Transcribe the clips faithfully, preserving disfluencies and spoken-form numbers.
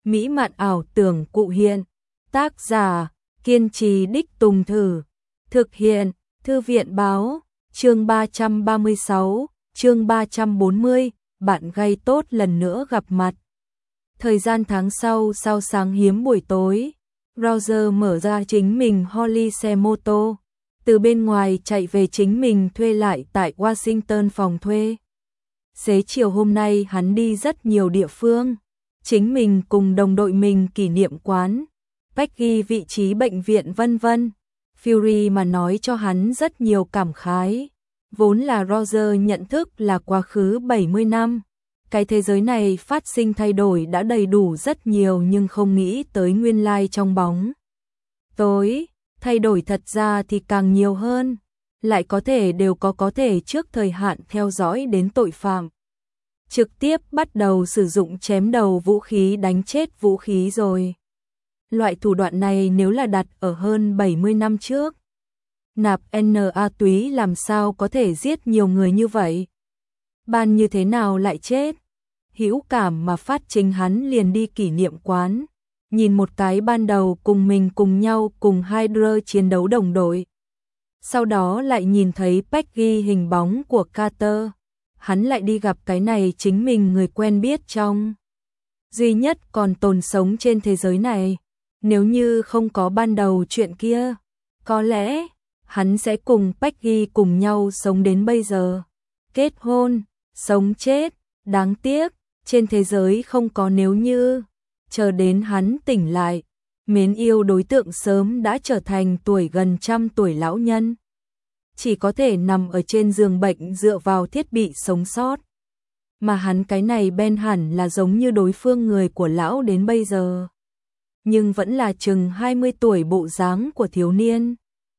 mỹ mạn ảo tưởng cụ hiện. Tác giả, kiên trì đích tùng thử. Thực hiện, Thư viện báo, chương ba trăm ba mươi sáu, chương ba trăm bốn mươi, bạn gay tốt lần nữa gặp mặt. Thời gian tháng sau sau sáng hiếm buổi tối, Roger mở ra chính mình Holly xe mô tô, từ bên ngoài chạy về chính mình thuê lại tại Washington phòng thuê. Xế chiều hôm nay hắn đi rất nhiều địa phương, chính mình cùng đồng đội mình kỷ niệm quán, Peggy vị trí bệnh viện vân vân. Fury mà nói cho hắn rất nhiều cảm khái, vốn là Roger nhận thức là quá khứ bảy mươi năm. Cái thế giới này phát sinh thay đổi đã đầy đủ rất nhiều nhưng không nghĩ tới nguyên lai trong bóng tối, thay đổi thật ra thì càng nhiều hơn, lại có thể đều có có thể trước thời hạn theo dõi đến tội phạm. Trực tiếp bắt đầu sử dụng chém đầu vũ khí đánh chết vũ khí rồi. Loại thủ đoạn này nếu là đặt ở hơn bảy mươi năm trước, nạp N A túy làm sao có thể giết nhiều người như vậy? Ban như thế nào lại chết? Hữu cảm mà phát chính hắn liền đi kỷ niệm quán, nhìn một cái ban đầu cùng mình cùng nhau cùng Hydra chiến đấu đồng đội. Sau đó lại nhìn thấy Peggy hình bóng của Carter, hắn lại đi gặp cái này chính mình người quen biết trong duy nhất còn tồn sống trên thế giới này. Nếu như không có ban đầu chuyện kia, có lẽ hắn sẽ cùng Peggy cùng nhau sống đến bây giờ. Kết hôn, sống chết, đáng tiếc, trên thế giới không có nếu như. Chờ đến hắn tỉnh lại, mến yêu đối tượng sớm đã trở thành tuổi gần trăm tuổi lão nhân. Chỉ có thể nằm ở trên giường bệnh dựa vào thiết bị sống sót. Mà hắn cái này Ben hẳn là giống như đối phương người của lão đến bây giờ. Nhưng vẫn là chừng hai mươi tuổi bộ dáng của thiếu niên.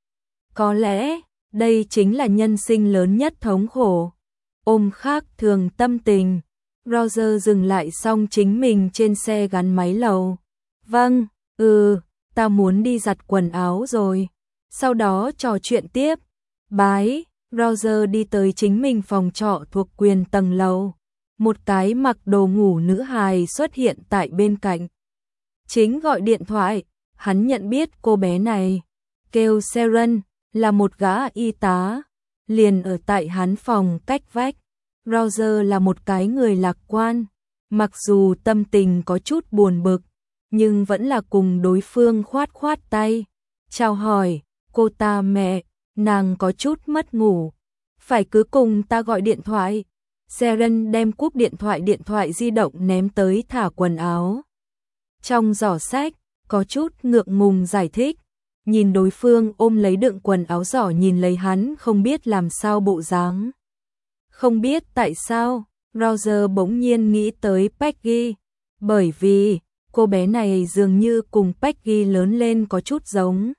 Có lẽ, đây chính là nhân sinh lớn nhất thống khổ. Ôm khác thường tâm tình, Roger dừng lại xong chính mình trên xe gắn máy lầu. Vâng, ừ, ta muốn đi giặt quần áo rồi. Sau đó trò chuyện tiếp. Bái, Roger đi tới chính mình phòng trọ thuộc quyền tầng lầu. Một cái mặc đồ ngủ nữ hài xuất hiện tại bên cạnh. Chính gọi điện thoại, hắn nhận biết cô bé này, kêu Sharon, là một gã y tá, liền ở tại hắn phòng cách vách. Roger là một cái người lạc quan, mặc dù tâm tình có chút buồn bực, nhưng vẫn là cùng đối phương khoát khoát tay, chào hỏi, cô ta mẹ, nàng có chút mất ngủ, phải cứ cùng ta gọi điện thoại. Sharon đem cúp điện thoại điện thoại di động ném tới thả quần áo. Trong giỏ sách, có chút ngượng ngùng giải thích, nhìn đối phương ôm lấy đựng quần áo giỏ nhìn lấy hắn không biết làm sao bộ dáng. Không biết tại sao, Roger bỗng nhiên nghĩ tới Peggy, bởi vì cô bé này dường như cùng Peggy lớn lên có chút giống.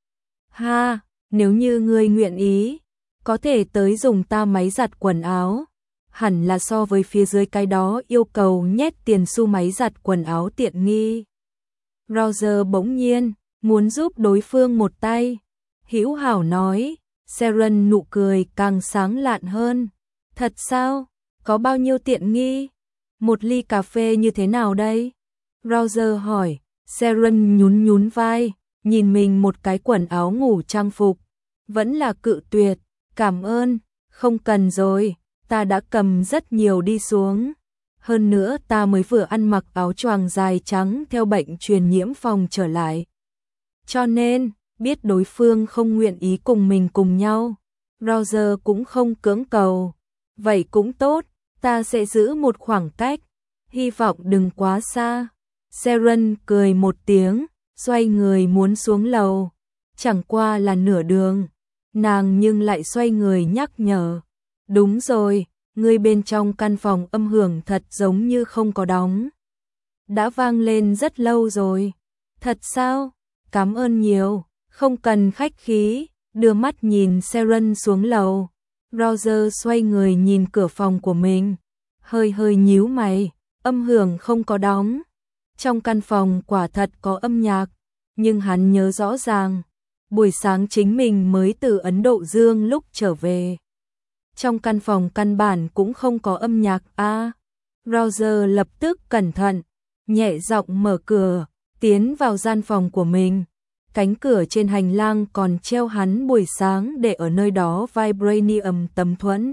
Ha, nếu như ngươi nguyện ý, có thể tới dùng ta máy giặt quần áo. Hẳn là so với phía dưới cái đó yêu cầu nhét tiền xu máy giặt quần áo tiện nghi. Roger bỗng nhiên muốn giúp đối phương một tay. Hữu hảo nói, Sharon nụ cười càng sáng lạn hơn. Thật sao? Có bao nhiêu tiện nghi? Một ly cà phê như thế nào đây? Roger hỏi. Sharon nhún nhún vai, nhìn mình một cái quần áo ngủ trang phục. Vẫn là cự tuyệt, cảm ơn, không cần rồi. Ta đã cầm rất nhiều đi xuống. Hơn nữa ta mới vừa ăn mặc áo choàng dài trắng theo bệnh truyền nhiễm phòng trở lại. Cho nên, biết đối phương không nguyện ý cùng mình cùng nhau, Roger cũng không cưỡng cầu. Vậy cũng tốt, ta sẽ giữ một khoảng cách, hy vọng đừng quá xa. Sharon cười một tiếng, xoay người muốn xuống lầu. Chẳng qua là nửa đường, nàng nhưng lại xoay người nhắc nhở. Đúng rồi, ngươi bên trong căn phòng âm hưởng thật giống như không có đóng. Đã vang lên rất lâu rồi. Thật sao? Cảm ơn nhiều, không cần khách khí, đưa mắt nhìn Sharon xuống lầu. Roger xoay người nhìn cửa phòng của mình, hơi hơi nhíu mày, âm hưởng không có đóng. Trong căn phòng quả thật có âm nhạc, nhưng hắn nhớ rõ ràng, buổi sáng chính mình mới từ Ấn Độ Dương lúc trở về. Trong căn phòng căn bản cũng không có âm nhạc a. À, Roger lập tức cẩn thận, nhẹ giọng mở cửa, tiến vào gian phòng của mình. Cánh cửa trên hành lang còn treo hắn buổi sáng để ở nơi đó vibranium tấm thuẫn.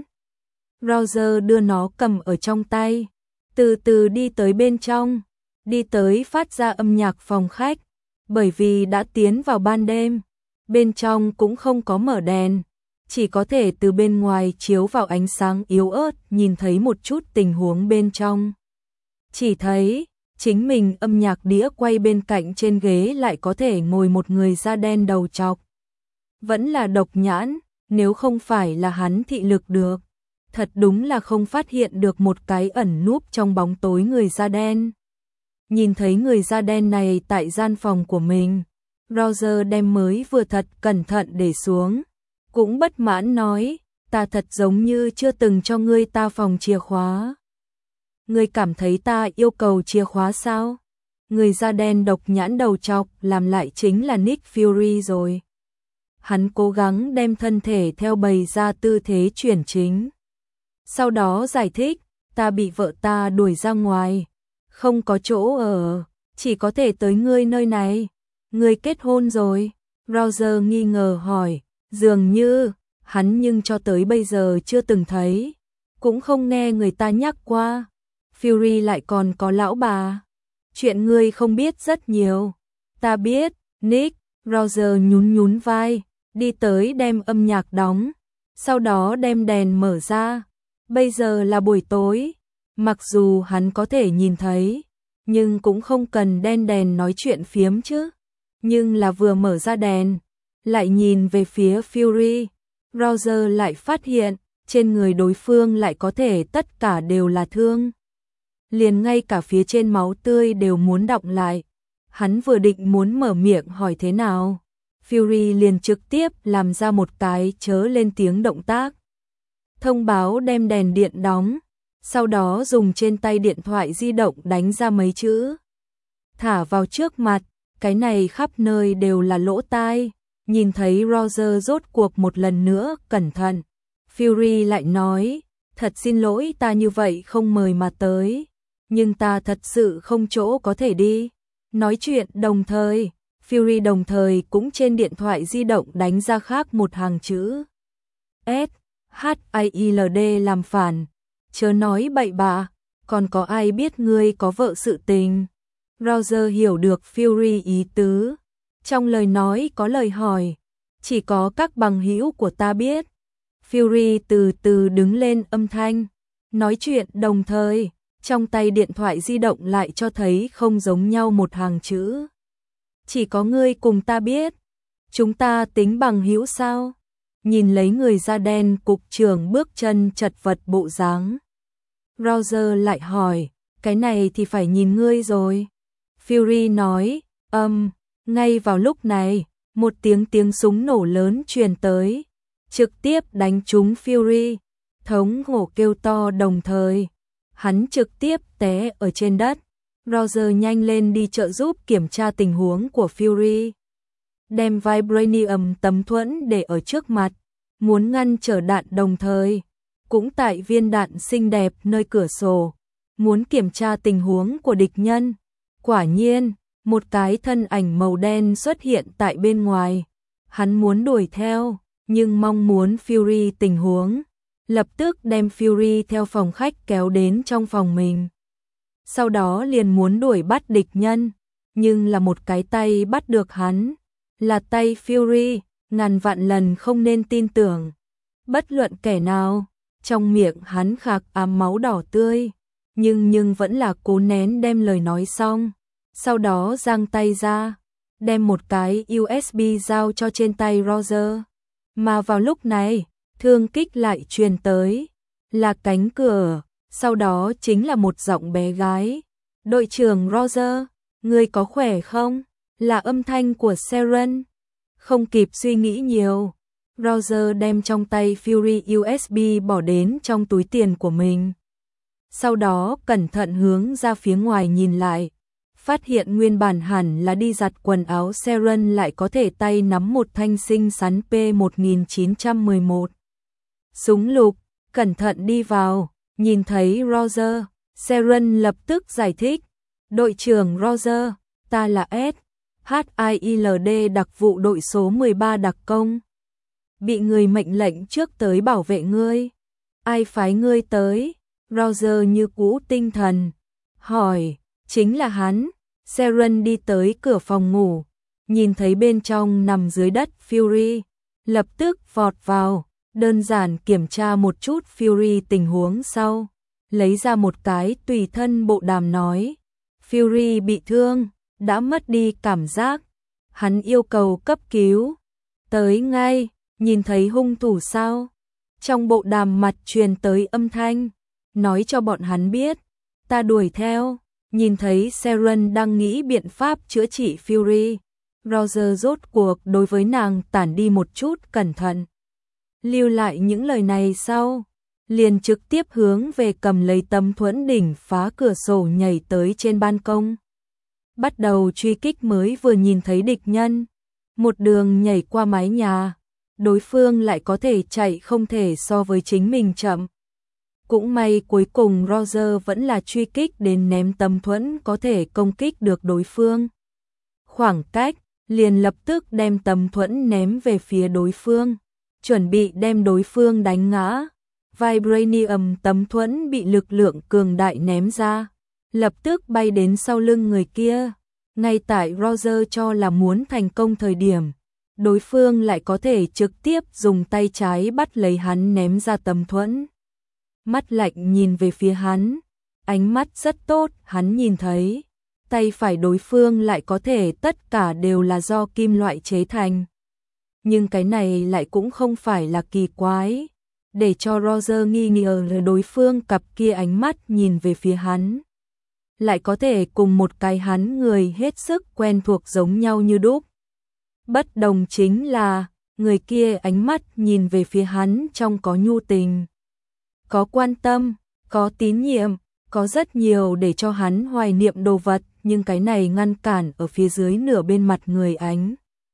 Roger đưa nó cầm ở trong tay, từ từ đi tới bên trong, đi tới phát ra âm nhạc phòng khách, bởi vì đã tiến vào ban đêm, bên trong cũng không có mở đèn, chỉ có thể từ bên ngoài chiếu vào ánh sáng yếu ớt nhìn thấy một chút tình huống bên trong. Chỉ thấy chính mình âm nhạc đĩa quay bên cạnh trên ghế lại có thể ngồi một người da đen đầu trọc. Vẫn là độc nhãn, nếu không phải là hắn thị lực được, thật đúng là không phát hiện được một cái ẩn núp trong bóng tối người da đen. Nhìn thấy người da đen này tại gian phòng của mình, Roger đem mới vừa thật cẩn thận để xuống, cũng bất mãn nói, ta thật giống như chưa từng cho ngươi ta phòng chìa khóa. Ngươi cảm thấy ta yêu cầu chìa khóa sao? Người da đen độc nhãn đầu trọc làm lại chính là Nick Fury rồi. Hắn cố gắng đem thân thể theo bày ra tư thế chuyển chính. Sau đó giải thích, ta bị vợ ta đuổi ra ngoài, không có chỗ ở, chỉ có thể tới ngươi nơi này. Ngươi kết hôn rồi? Roger nghi ngờ hỏi, dường như, hắn nhưng cho tới bây giờ chưa từng thấy, cũng không nghe người ta nhắc qua. Fury lại còn có lão bà. Chuyện ngươi không biết rất nhiều. Ta biết, Nick. Roger nhún nhún vai, đi tới đem âm nhạc đóng, sau đó đem đèn mở ra. Bây giờ là buổi tối, mặc dù hắn có thể nhìn thấy, nhưng cũng không cần đen đèn nói chuyện phiếm chứ. Nhưng là vừa mở ra đèn, lại nhìn về phía Fury, Roger lại phát hiện, trên người đối phương lại có thể tất cả đều là thương. Liền ngay cả phía trên máu tươi đều muốn đọng lại. Hắn vừa định muốn mở miệng hỏi thế nào, Fury liền trực tiếp làm ra một cái chớ lên tiếng động tác. Thông báo đem đèn điện đóng, sau đó dùng trên tay điện thoại di động đánh ra mấy chữ. Thả vào trước mặt, cái này khắp nơi đều là lỗ tai. Nhìn thấy Roger rốt cuộc một lần nữa cẩn thận, Fury lại nói, thật xin lỗi ta như vậy không mời mà tới, nhưng ta thật sự không chỗ có thể đi. Nói chuyện đồng thời, Fury đồng thời cũng trên điện thoại di động đánh ra khác một hàng chữ. S, H, I, L, D làm phản, chớ nói bậy bạ, còn có ai biết ngươi có vợ sự tình. Roger hiểu được Fury ý tứ, trong lời nói có lời hỏi, chỉ có các bằng hữu của ta biết. Fury từ từ đứng lên âm thanh, nói chuyện đồng thời, trong tay điện thoại di động lại cho thấy không giống nhau một hàng chữ. Chỉ có ngươi cùng ta biết, chúng ta tính bằng hữu sao? Nhìn lấy người da đen cục trưởng bước chân chật vật bộ dáng, Roger lại hỏi, cái này thì phải nhìn ngươi rồi. Fury nói, âm, um, ngay vào lúc này, một tiếng tiếng súng nổ lớn truyền tới, trực tiếp đánh trúng Fury, thống hổ kêu to đồng thời, hắn trực tiếp té ở trên đất. Roger nhanh lên đi trợ giúp kiểm tra tình huống của Fury, đem vibranium tấm thuẫn để ở trước mặt, muốn ngăn trở đạn đồng thời, cũng tại viên đạn xinh đẹp nơi cửa sổ, muốn kiểm tra tình huống của địch nhân. Quả nhiên, một cái thân ảnh màu đen xuất hiện tại bên ngoài, hắn muốn đuổi theo, nhưng mong muốn Fury tình huống, lập tức đem Fury theo phòng khách kéo đến trong phòng mình. Sau đó liền muốn đuổi bắt địch nhân, nhưng là một cái tay bắt được hắn, là tay Fury, ngàn vạn lần không nên tin tưởng. Bất luận kẻ nào, trong miệng hắn khạc ám máu đỏ tươi, nhưng nhưng vẫn là cố nén đem lời nói xong, sau đó giang tay ra, đem một cái u ét bê giao cho trên tay Roger. Mà vào lúc này, thương kích lại truyền tới, là cánh cửa, sau đó chính là một giọng bé gái. Đội trưởng Roger, ngươi có khỏe không? Là âm thanh của Seren. Không kịp suy nghĩ nhiều, Roger đem trong tay Fury u ét bê bỏ đến trong túi tiền của mình. Sau đó cẩn thận hướng ra phía ngoài nhìn lại, phát hiện nguyên bản hẳn là đi giặt quần áo Seren lại có thể tay nắm một thanh xinh xắn P một nghìn chín trăm mười một. Súng lục, cẩn thận đi vào, nhìn thấy Roger, Seren lập tức giải thích, Đội trưởng Roger, ta là S. hát i lờ đê đặc vụ đội số mười ba đặc công. Bị người mệnh lệnh trước tới bảo vệ ngươi. Ai phái ngươi tới? Roger như cũ tinh thần. Hỏi, chính là hắn. Sharon đi tới cửa phòng ngủ, nhìn thấy bên trong nằm dưới đất Fury, lập tức vọt vào, đơn giản kiểm tra một chút Fury tình huống sau, lấy ra một cái tùy thân bộ đàm nói. Fury bị thương, đã mất đi cảm giác, hắn yêu cầu cấp cứu. Tới ngay, nhìn thấy hung thủ sao? Trong bộ đàm mặt truyền tới âm thanh, nói cho bọn hắn biết, ta đuổi theo. Nhìn thấy Sharon đang nghĩ biện pháp chữa trị Fury, Roger rốt cuộc đối với nàng tản đi một chút cẩn thận. Lưu lại những lời này sau, liền trực tiếp hướng về cầm lấy tấm thuẫn đỉnh phá cửa sổ nhảy tới trên ban công. Bắt đầu truy kích mới vừa nhìn thấy địch nhân, một đường nhảy qua mái nhà, đối phương lại có thể chạy không thể so với chính mình chậm. Cũng may cuối cùng Roger vẫn là truy kích đến ném tấm thuẫn có thể công kích được đối phương. Khoảng cách, liền lập tức đem tấm thuẫn ném về phía đối phương, chuẩn bị đem đối phương đánh ngã. Vibranium tấm thuẫn bị lực lượng cường đại ném ra, lập tức bay đến sau lưng người kia. Ngay tại Roger cho là muốn thành công thời điểm, đối phương lại có thể trực tiếp dùng tay trái bắt lấy hắn ném ra tấm thuẫn. Mắt lạnh nhìn về phía hắn, ánh mắt rất tốt, hắn nhìn thấy, tay phải đối phương lại có thể tất cả đều là do kim loại chế thành. Nhưng cái này lại cũng không phải là kỳ quái, để cho Roger nghi ngờ là đối phương cặp kia ánh mắt nhìn về phía hắn. Lại có thể cùng một cái hắn người hết sức quen thuộc giống nhau như đúc. Bất đồng chính là, người kia ánh mắt nhìn về phía hắn trong có nhu tình, có quan tâm, có tín nhiệm, có rất nhiều để cho hắn hoài niệm đồ vật, nhưng cái này ngăn cản ở phía dưới nửa bên mặt người ánh.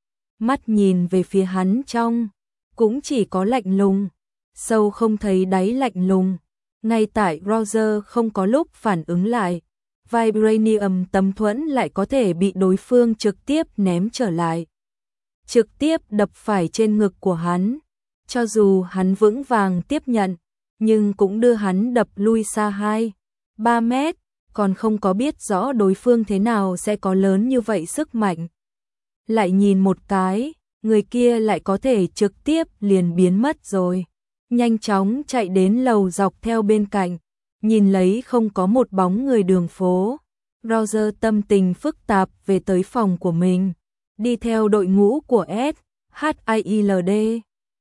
Mắt nhìn về phía hắn trong, cũng chỉ có lạnh lùng, sâu không thấy đáy lạnh lùng. Ngay tại Roger không có lúc phản ứng lại, Vibranium tấm thuẫn lại có thể bị đối phương trực tiếp ném trở lại. Trực tiếp đập phải trên ngực của hắn, cho dù hắn vững vàng tiếp nhận, nhưng cũng đưa hắn đập lui xa hai, ba mét, còn không có biết rõ đối phương thế nào sẽ có lớn như vậy sức mạnh. Lại nhìn một cái, người kia lại có thể trực tiếp liền biến mất rồi. Nhanh chóng chạy đến lầu dọc theo bên cạnh, nhìn lấy không có một bóng người đường phố. Roger tâm tình phức tạp về tới phòng của mình, đi theo đội ngũ của S. hát i lờ đê.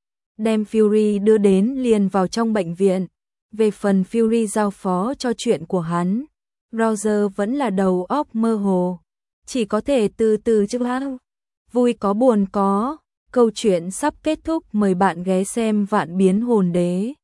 Đem Fury đưa đến liền vào trong bệnh viện. Về phần Fury giao phó cho chuyện của hắn, Roger vẫn là đầu óc mơ hồ, chỉ có thể từ từ chứ bao. Vui có buồn có, câu chuyện sắp kết thúc, mời bạn ghé xem Vạn Biến Hồn Đế.